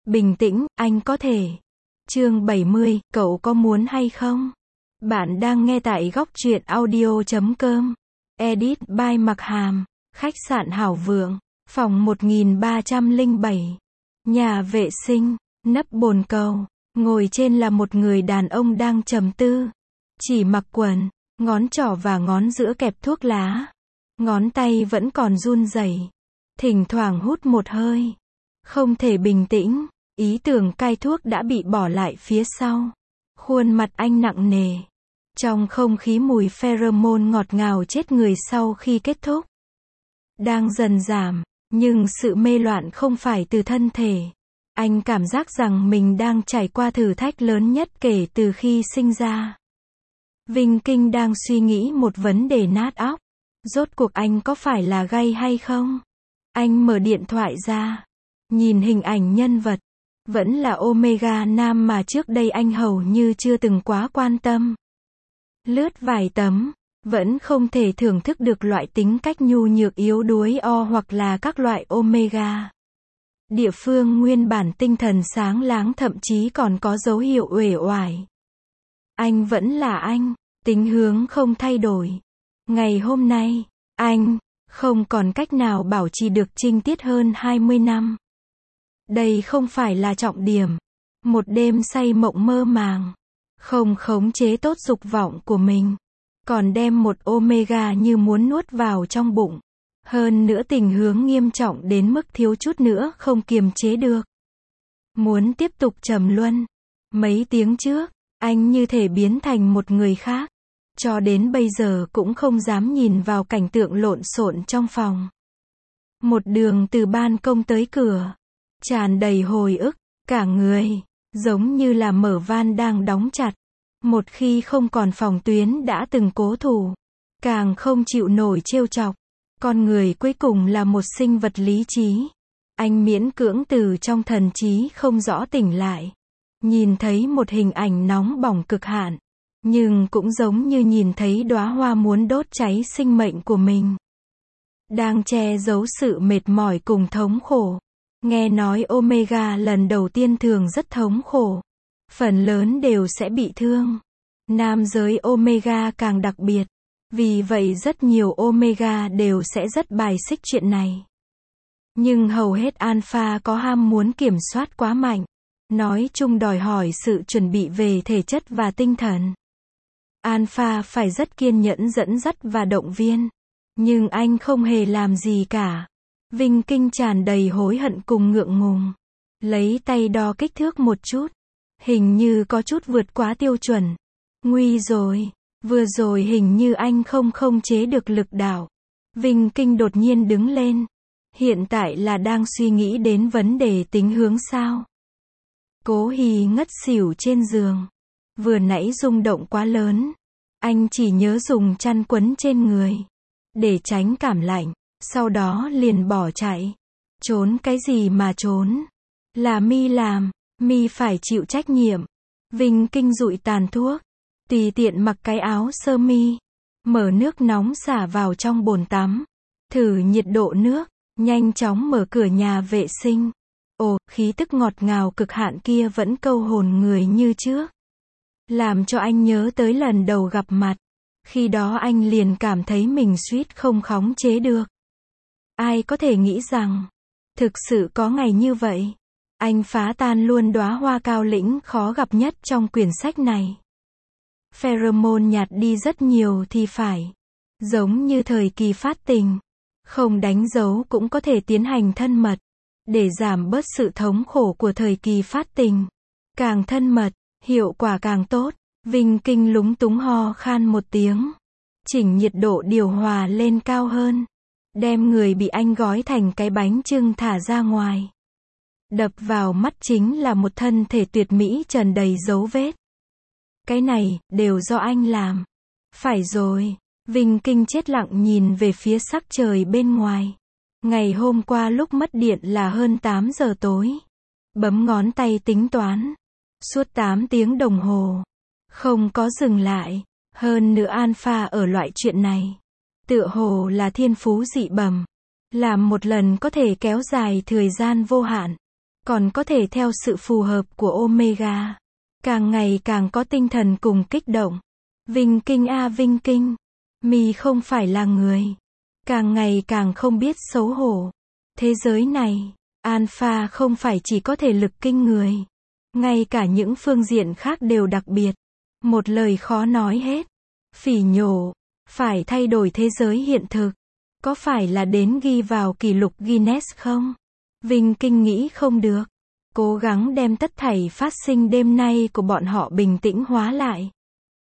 Bình tĩnh, anh có thể. Chương 70, cậu có muốn hay không? Bạn đang nghe tại góc truyện audio.com. Edit by Mặc Hàm. Khách sạn Hảo Vượng. Phòng 1307. Nhà vệ sinh. Nấp bồn cầu. Ngồi trên là một người đàn ông đang trầm tư. Chỉ mặc quần. Ngón trỏ và ngón giữa kẹp thuốc lá. Ngón tay vẫn còn run rẩy. Thỉnh thoảng hút một hơi. Không thể bình tĩnh. Ý tưởng cai thuốc đã bị bỏ lại phía sau. Khuôn mặt anh nặng nề. Trong không khí mùi pheromone ngọt ngào chết người sau khi kết thúc đang dần giảm, nhưng sự mê loạn không phải từ thân thể. Anh cảm giác rằng mình đang trải qua thử thách lớn nhất kể từ khi sinh ra. Vinh Kinh đang suy nghĩ một vấn đề nát óc. Rốt cuộc anh có phải là gay hay không? Anh mở điện thoại ra, nhìn hình ảnh nhân vật. Vẫn là Omega nam mà trước đây anh hầu như chưa từng quá quan tâm. Lướt vài tấm, vẫn không thể thưởng thức được loại tính cách nhu nhược yếu đuối O hoặc là các loại Omega. Địa phương nguyên bản tinh thần sáng láng, thậm chí còn có dấu hiệu uể oải. Anh vẫn là anh, tính hướng không thay đổi. Ngày hôm nay, anh không còn cách nào bảo trì được trinh tiết hơn 20 năm. Đây không phải là trọng điểm. Một đêm say mộng mơ màng, không khống chế tốt dục vọng của mình, còn đem một Omega như muốn nuốt vào trong bụng. Hơn nữa tình hướng nghiêm trọng đến mức thiếu chút nữa không kiềm chế được. Muốn tiếp tục trầm luân. Mấy tiếng trước, anh như thể biến thành một người khác. Cho đến bây giờ cũng không dám nhìn vào cảnh tượng lộn xộn trong phòng. Một đường từ ban công tới cửa, tràn đầy hồi ức, cả người giống như là mở van đang đóng chặt. Một khi không còn phòng tuyến đã từng cố thủ, càng không chịu nổi trêu chọc. Con người cuối cùng là một sinh vật lý trí. Anh miễn cưỡng từ trong thần trí không rõ tỉnh lại, nhìn thấy một hình ảnh nóng bỏng cực hạn, nhưng cũng giống như nhìn thấy đóa hoa muốn đốt cháy sinh mệnh của mình, đang che giấu sự mệt mỏi cùng thống khổ. Nghe nói Omega lần đầu tiên thường rất thống khổ. Phần lớn đều sẽ bị thương. Nam giới Omega càng đặc biệt. Vì vậy rất nhiều Omega đều sẽ rất bài xích chuyện này. Nhưng hầu hết Alpha có ham muốn kiểm soát quá mạnh. Nói chung đòi hỏi sự chuẩn bị về thể chất và tinh thần. Alpha phải rất kiên nhẫn dẫn dắt và động viên. Nhưng anh không hề làm gì cả. Vinh Kinh tràn đầy hối hận cùng ngượng ngùng. Lấy tay đo kích thước một chút. Hình như có chút vượt quá tiêu chuẩn. Nguy rồi. Vừa rồi hình như anh không chế được lực đạo. Vinh Kinh đột nhiên đứng lên. Hiện tại là đang suy nghĩ đến vấn đề tính hướng sao. Cố Hì ngất xỉu trên giường. Vừa nãy rung động quá lớn. Anh chỉ nhớ dùng chăn quấn trên người để tránh cảm lạnh. Sau đó liền bỏ chạy. Trốn cái gì mà trốn? Là mi làm, mi phải chịu trách nhiệm. Vinh Kinh dụi tàn thuốc, tùy tiện mặc cái áo sơ mi, mở nước nóng xả vào trong bồn tắm, thử nhiệt độ nước, nhanh chóng mở cửa nhà vệ sinh. Ồ, khí tức ngọt ngào cực hạn kia vẫn câu hồn người như trước. Làm cho anh nhớ tới lần đầu gặp mặt. Khi đó anh liền cảm thấy mình suýt không khống chế được. Ai có thể nghĩ rằng, thực sự có ngày như vậy. Anh phá tan luôn đóa hoa cao lĩnh khó gặp nhất trong quyển sách này. Pheromone nhạt đi rất nhiều thì phải. Giống như thời kỳ phát tình. Không đánh dấu cũng có thể tiến hành thân mật. Để giảm bớt sự thống khổ của thời kỳ phát tình. Càng thân mật, hiệu quả càng tốt. Vinh Kinh lúng túng ho khan một tiếng. Chỉnh nhiệt độ điều hòa lên cao hơn. Đem người bị anh gói thành cái bánh chưng thả ra ngoài. Đập vào mắt chính là một thân thể tuyệt mỹ trần đầy dấu vết. Cái này, đều do anh làm. Phải rồi. Vinh Kinh chết lặng nhìn về phía sắc trời bên ngoài. Ngày hôm qua lúc mất điện là hơn 8 giờ tối. Bấm ngón tay tính toán. Suốt 8 tiếng đồng hồ. Không có dừng lại. Hơn nữa Alpha ở loại chuyện này. Tựa hồ là thiên phú dị bẩm. Làm một lần có thể kéo dài thời gian vô hạn. còn có thể theo sự phù hợp của Omega. Càng ngày càng có tinh thần cùng kích động. Vinh kinh a Vinh kinh. Mi không phải là người. Càng ngày càng không biết xấu hổ. Thế giới này, Alpha không phải chỉ có thể lực kinh người. Ngay cả những phương diện khác đều đặc biệt. Một lời khó nói hết. Phỉ nhổ. Phải thay đổi thế giới hiện thực. Có phải là đến ghi vào kỷ lục Guinness không? Vinh kinh nghĩ không được. Cố gắng đem tất thảy phát sinh đêm nay của bọn họ bình tĩnh hóa lại.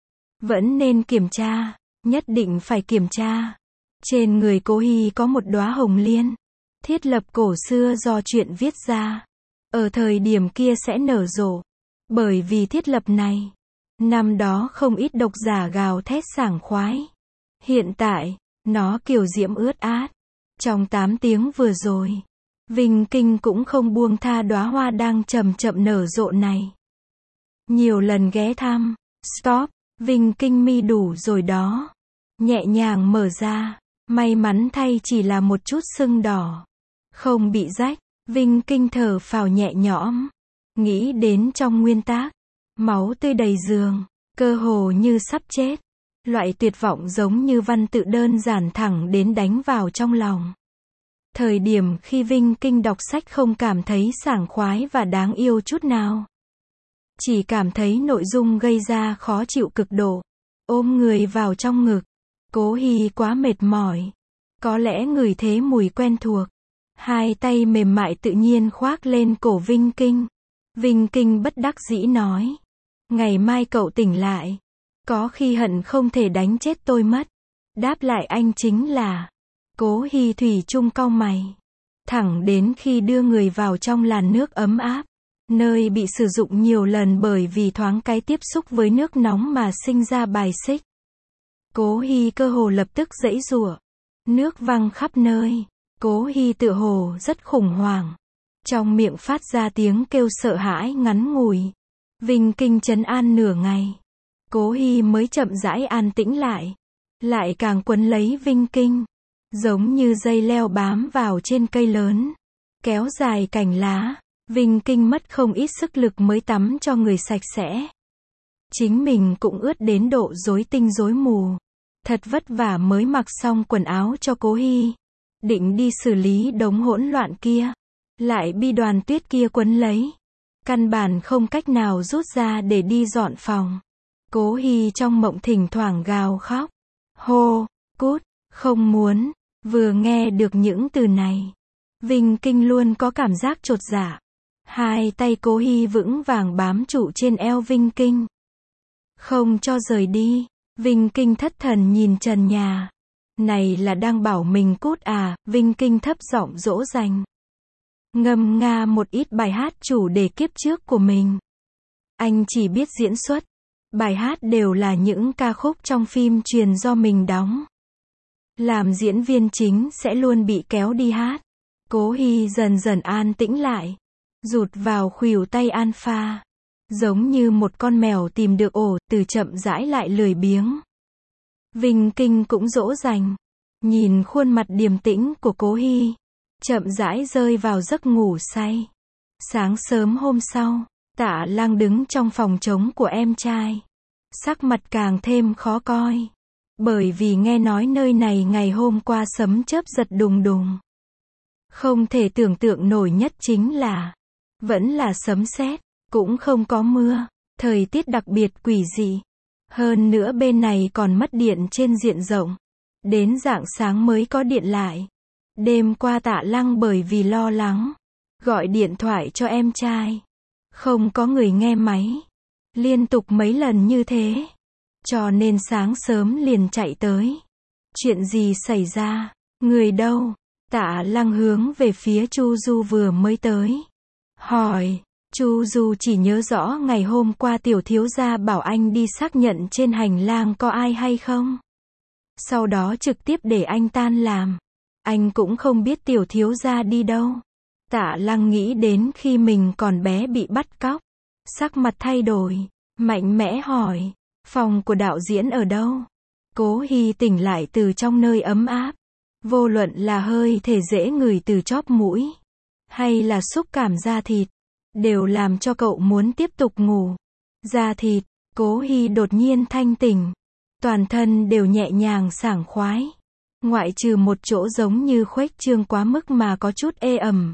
Vẫn nên kiểm tra. Nhất định phải kiểm tra. Trên người Cố Hy có một đóa hồng liên. Thiết lập cổ xưa do truyện viết ra. Ở thời điểm kia sẽ nở rộ. Bởi vì thiết lập này, năm đó không ít độc giả gào thét sảng khoái. Hiện tại, nó kiều diễm ướt át. Trong 8 tiếng vừa rồi, Vinh kinh cũng không buông tha đóa hoa đang chậm chậm nở rộ này. Nhiều lần ghé thăm. Stop, Vinh kinh mi đủ rồi đó. Nhẹ nhàng mở ra. May mắn thay chỉ là một chút sưng đỏ. Không bị rách. Vinh kinh thở phào nhẹ nhõm. Nghĩ đến trong nguyên tác. Máu tươi đầy giường. Cơ hồ như sắp chết. Loại tuyệt vọng giống như văn tự đơn giản thẳng đến đánh vào trong lòng. Thời điểm khi Vinh kinh đọc sách không cảm thấy sảng khoái và đáng yêu chút nào. Chỉ cảm thấy nội dung gây ra khó chịu cực độ. Ôm người vào trong ngực. Cố Hy quá mệt mỏi. Có lẽ ngửi thế mùi quen thuộc. Hai tay mềm mại tự nhiên khoác lên cổ Vinh kinh. Vinh kinh bất đắc dĩ nói. Ngày mai cậu tỉnh lại. Có khi hận không thể đánh chết tôi mất. Đáp lại anh chính là. Cố Hy thủy chung cau mày. Thẳng đến khi đưa người vào trong làn nước ấm áp. Nơi bị sử dụng nhiều lần bởi vì thoáng cái tiếp xúc với nước nóng mà sinh ra bài xích. Cố Hy cơ hồ lập tức giãy giụa. Nước văng khắp nơi. Cố Hy tựa hồ rất khủng hoảng. Trong miệng phát ra tiếng kêu sợ hãi ngắn ngủi. Vinh kinh trấn an nửa ngày. Cố Hy mới chậm rãi an tĩnh lại. Lại càng quấn lấy Vinh kinh. Giống như dây leo bám vào trên cây lớn. Kéo dài cành lá. Vinh kinh mất không ít sức lực mới tắm cho người sạch sẽ. Chính mình cũng ướt đến độ rối tinh rối mù. Thật vất vả mới mặc xong quần áo cho Cố Hy. Định đi xử lý đống hỗn loạn kia. Lại bị đoàn tuyết kia quấn lấy. Căn bản không cách nào rút ra để đi dọn phòng. Cố Hy trong mộng thỉnh thoảng gào khóc. Hô, cút, không muốn. Vừa nghe được những từ này. Vinh kinh luôn có cảm giác chột dạ. Hai tay Cố Hy vững vàng bám trụ trên eo Vinh kinh. Không cho rời đi. Vinh kinh thất thần nhìn trần nhà. Này là đang bảo mình cút à, Vinh kinh thấp giọng dỗ dành. Ngâm nga một ít bài hát chủ đề kiếp trước của mình. Anh chỉ biết diễn xuất. Bài hát đều là những ca khúc trong phim truyền do mình đóng. Làm diễn viên chính sẽ luôn bị kéo đi hát. Cố Hy dần dần an tĩnh lại. Rụt vào khuỷu tay Alpha. Giống như một con mèo tìm được ổ, từ chậm rãi lại lười biếng. Vinh kinh cũng dỗ dành. Nhìn khuôn mặt điềm tĩnh của Cố Hy. Chậm rãi rơi vào giấc ngủ say. Sáng sớm hôm sau, Tạ Lăng đứng trong phòng trống của em trai. Sắc mặt càng thêm khó coi. Bởi vì nghe nói nơi này ngày hôm qua sấm chớp giật đùng đùng. Không thể tưởng tượng nổi nhất chính là vẫn là sấm sét, cũng không có mưa, thời tiết đặc biệt quỷ dị. Hơn nữa bên này còn mất điện trên diện rộng. Đến rạng sáng mới có điện lại. Đêm qua Tạ Lăng bởi vì lo lắng, gọi điện thoại cho em trai. Không có người nghe máy. Liên tục mấy lần như thế. Cho nên sáng sớm liền chạy tới. Chuyện gì xảy ra? Người đâu? Tạ Lăng hướng về phía Chu Du vừa mới tới. Hỏi. Chu Du chỉ nhớ rõ ngày hôm qua tiểu thiếu gia bảo anh đi xác nhận trên hành lang có ai hay không. Sau đó trực tiếp để anh tan làm. Anh cũng không biết tiểu thiếu gia đi đâu. Tạ Lăng nghĩ đến khi mình còn bé bị bắt cóc. Sắc mặt thay đổi. Mạnh mẽ hỏi. Phòng của đạo diễn ở đâu? Cố Hy tỉnh lại từ trong nơi ấm áp. Vô luận là hơi thể dễ ngửi từ chóp mũi. hay là xúc cảm da thịt, đều làm cho cậu muốn tiếp tục ngủ. Da thịt, Cố Hy đột nhiên thanh tỉnh. Toàn thân đều nhẹ nhàng sảng khoái. Ngoại trừ một chỗ giống như khuếch trương quá mức mà có chút ê ẩm.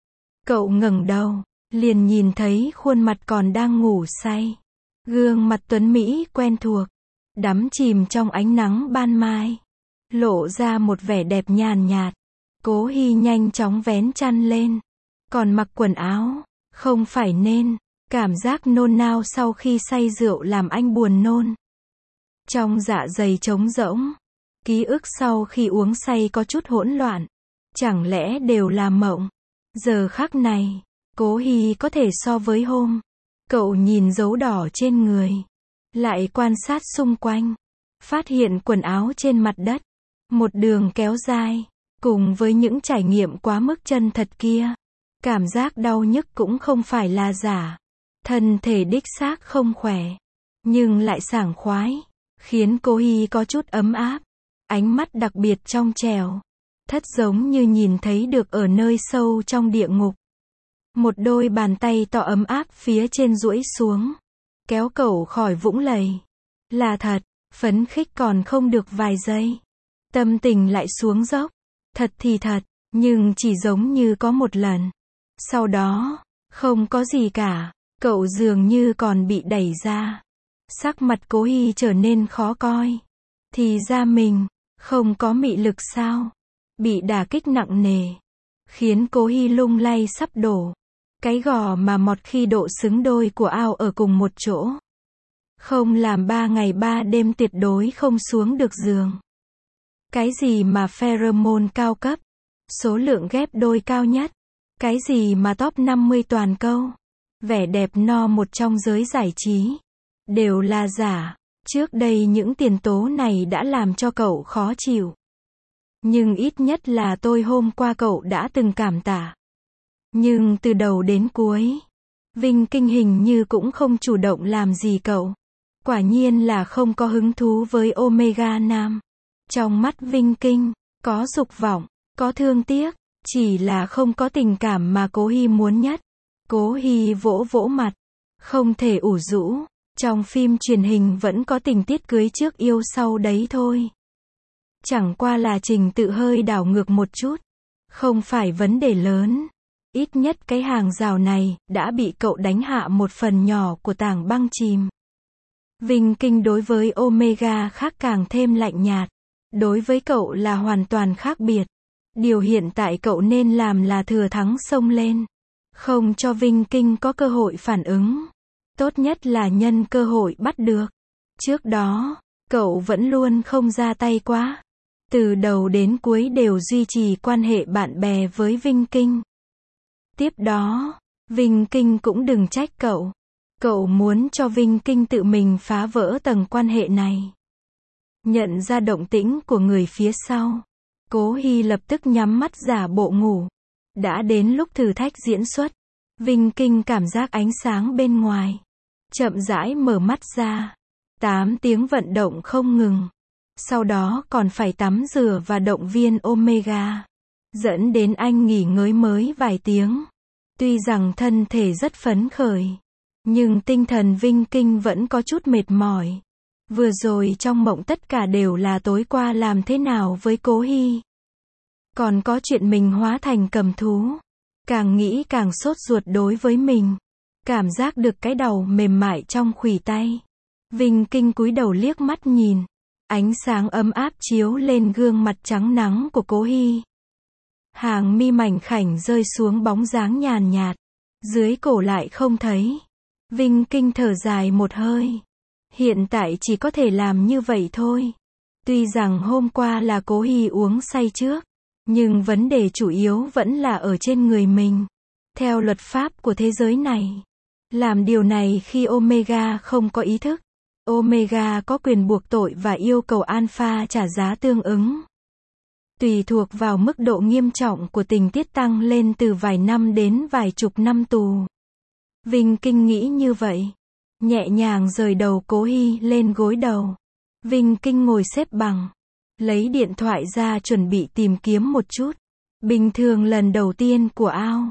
Cậu ngẩng đầu, liền nhìn thấy khuôn mặt còn đang ngủ say. Gương mặt tuấn Mỹ quen thuộc, đắm chìm trong ánh nắng ban mai, lộ ra một vẻ đẹp nhàn nhạt. Cố Hy nhanh chóng vén chăn lên, còn mặc quần áo, không phải nên, cảm giác nôn nao sau khi say rượu làm anh buồn nôn. Trong dạ dày trống rỗng, ký ức sau khi uống say có chút hỗn loạn, chẳng lẽ đều là mộng. Giờ khắc này, Cố Hy có thể so với hôm. Cậu nhìn dấu đỏ trên người, lại quan sát xung quanh, phát hiện quần áo trên mặt đất, một đường kéo dài, cùng với những trải nghiệm quá mức chân thật kia. Cảm giác đau nhức cũng không phải là giả. Thân thể đích xác không khỏe, nhưng lại sảng khoái, khiến Cố Hy có chút ấm áp. Ánh mắt đặc biệt trong trẻo, thất giống như nhìn thấy được ở nơi sâu trong địa ngục. Một đôi bàn tay to ấm áp phía trên duỗi xuống, kéo cậu khỏi vũng lầy. Là thật, phấn khích còn không được vài giây, tâm tình lại xuống dốc. Thật thì thật, nhưng chỉ giống như có một lần. Sau đó, không có gì cả, cậu dường như còn bị đẩy ra. Sắc mặt Cố Hy trở nên khó coi. Thì ra mình, không có mị lực sao? Bị đả kích nặng nề, khiến Cố Hy lung lay sắp đổ. Cái gò mà mọt khi độ xứng đôi của ao ở cùng một chỗ. Không làm 3 ngày 3 đêm tuyệt đối không xuống được giường. Cái gì mà pheromone cao cấp, số lượng ghép đôi cao nhất. Cái gì mà top 50 toàn câu, vẻ đẹp no một trong giới giải trí. Đều là giả. Trước đây những tiền tố này đã làm cho cậu khó chịu. Nhưng ít nhất là tôi hôm qua cậu đã từng cảm tạ. Nhưng từ đầu đến cuối, Vinh Kinh hình như cũng không chủ động làm gì cậu. Quả nhiên là không có hứng thú với Omega Nam. Trong mắt Vinh Kinh, có dục vọng, có thương tiếc, chỉ là không có tình cảm mà Cố Hy muốn nhất. Cố Hy vỗ vỗ mặt, không thể ủ rũ. Trong phim truyền hình vẫn có tình tiết cưới trước yêu sau đấy thôi. Chẳng qua là trình tự hơi đảo ngược một chút. Không phải vấn đề lớn. Ít nhất cái hàng rào này đã bị cậu đánh hạ một phần nhỏ của tảng băng chìm. Vinh Kinh đối với Omega khác càng thêm lạnh nhạt. Đối với cậu là hoàn toàn khác biệt. Điều hiện tại cậu nên làm là thừa thắng xông lên. Không cho Vinh Kinh có cơ hội phản ứng. Tốt nhất là nhân cơ hội bắt được. Trước đó, cậu vẫn luôn không ra tay quá. Từ đầu đến cuối đều duy trì quan hệ bạn bè với Vinh Kinh. Tiếp đó, Vinh Kinh cũng đừng trách cậu. Cậu muốn cho Vinh Kinh tự mình phá vỡ tầng quan hệ này. Nhận ra động tĩnh của người phía sau, Cố Hy lập tức nhắm mắt giả bộ ngủ. Đã đến lúc thử thách diễn xuất. Vinh Kinh cảm giác ánh sáng bên ngoài. Chậm rãi mở mắt ra. 8 tiếng vận động không ngừng. Sau đó còn phải tắm rửa và động viên Omega. Dẫn đến anh nghỉ ngơi mới vài tiếng. Tuy rằng thân thể rất phấn khởi, nhưng tinh thần Vinh Kinh vẫn có chút mệt mỏi. Vừa rồi trong mộng tất cả đều là tối qua làm thế nào với Cố Hy. Còn có chuyện mình hóa thành cầm thú. Càng nghĩ càng sốt ruột đối với mình. Cảm giác được cái đầu mềm mại trong khuỷu tay. Vinh Kinh cúi đầu liếc mắt nhìn. Ánh sáng ấm áp chiếu lên gương mặt trắng nắng của Cố Hy. Hàng mi mảnh khảnh rơi xuống bóng dáng nhàn nhạt. Dưới cổ lại không thấy. Vinh Kinh thở dài một hơi. Hiện tại chỉ có thể làm như vậy thôi. Tuy rằng hôm qua là Cố Hy uống say trước, nhưng vấn đề chủ yếu vẫn là ở trên người mình. Theo luật pháp của thế giới này, làm điều này khi Omega không có ý thức. Omega có quyền buộc tội và yêu cầu Alpha trả giá tương ứng. Tùy thuộc vào mức độ nghiêm trọng của tình tiết tăng lên từ vài năm đến vài chục năm tù. Vinh Kinh nghĩ như vậy. Nhẹ nhàng rời đầu Cố Hy lên gối đầu. Vinh Kinh ngồi xếp bằng. Lấy điện thoại ra chuẩn bị tìm kiếm một chút. Bình thường lần đầu tiên của ao.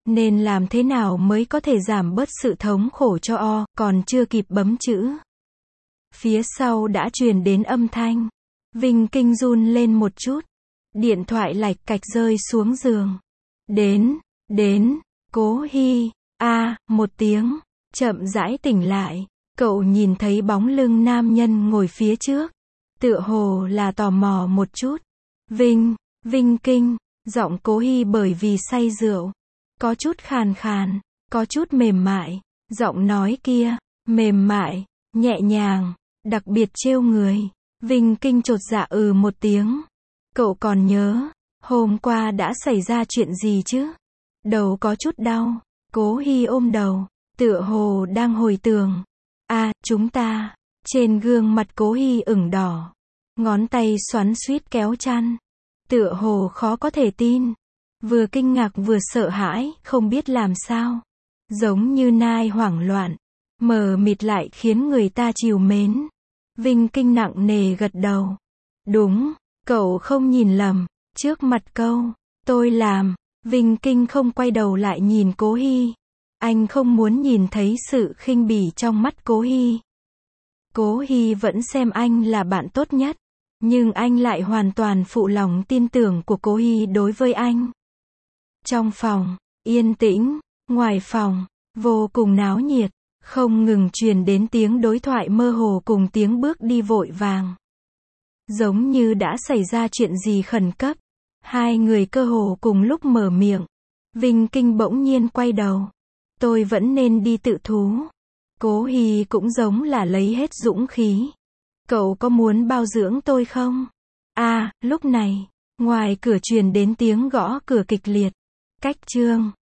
Nên làm thế nào mới có thể giảm bớt sự thống khổ cho O, còn chưa kịp bấm chữ. Phía sau đã truyền đến âm thanh. Vinh kinh run lên một chút. Điện thoại lạch cạch rơi xuống giường. Đến, Cố Hy, một tiếng, chậm rãi tỉnh lại. Cậu nhìn thấy bóng lưng nam nhân ngồi phía trước. Tựa hồ là tò mò một chút. Vinh kinh, giọng Cố Hy bởi vì say rượu. Có chút khàn khàn, có chút mềm mại. Giọng nói kia, mềm mại, nhẹ nhàng, đặc biệt trêu người. Vinh kinh chột dạ một tiếng. Cậu còn nhớ, hôm qua đã xảy ra chuyện gì chứ? Đầu có chút đau. Cố Hy ôm đầu, tựa hồ đang hồi tưởng. Chúng ta. Trên gương mặt Cố Hy ửng đỏ. Ngón tay xoắn xuýt kéo chăn. Tựa hồ khó có thể tin. Vừa kinh ngạc vừa sợ hãi, không biết làm sao. Giống như nai hoảng loạn. Mờ mịt lại khiến người ta trìu mến. Vinh kinh nặng nề gật đầu. Đúng, cậu không nhìn lầm. Trước mặt câu, tôi làm. Vinh kinh không quay đầu lại nhìn Cố Hy. Anh không muốn nhìn thấy sự khinh bỉ trong mắt Cố Hy. Cố Hy vẫn xem anh là bạn tốt nhất. Nhưng anh lại hoàn toàn phụ lòng tin tưởng của Cố Hy đối với anh. Trong phòng, yên tĩnh. Ngoài phòng, vô cùng náo nhiệt. Không ngừng truyền đến tiếng đối thoại mơ hồ cùng tiếng bước đi vội vàng. Giống như đã xảy ra chuyện gì khẩn cấp. Hai người cơ hồ cùng lúc mở miệng. Vinh kinh bỗng nhiên quay đầu. Tôi vẫn nên đi tự thú. Cố Hy cũng giống là lấy hết dũng khí. Cậu có muốn bao dưỡng tôi không? Lúc này, ngoài cửa truyền đến tiếng gõ cửa kịch liệt. Cách chương.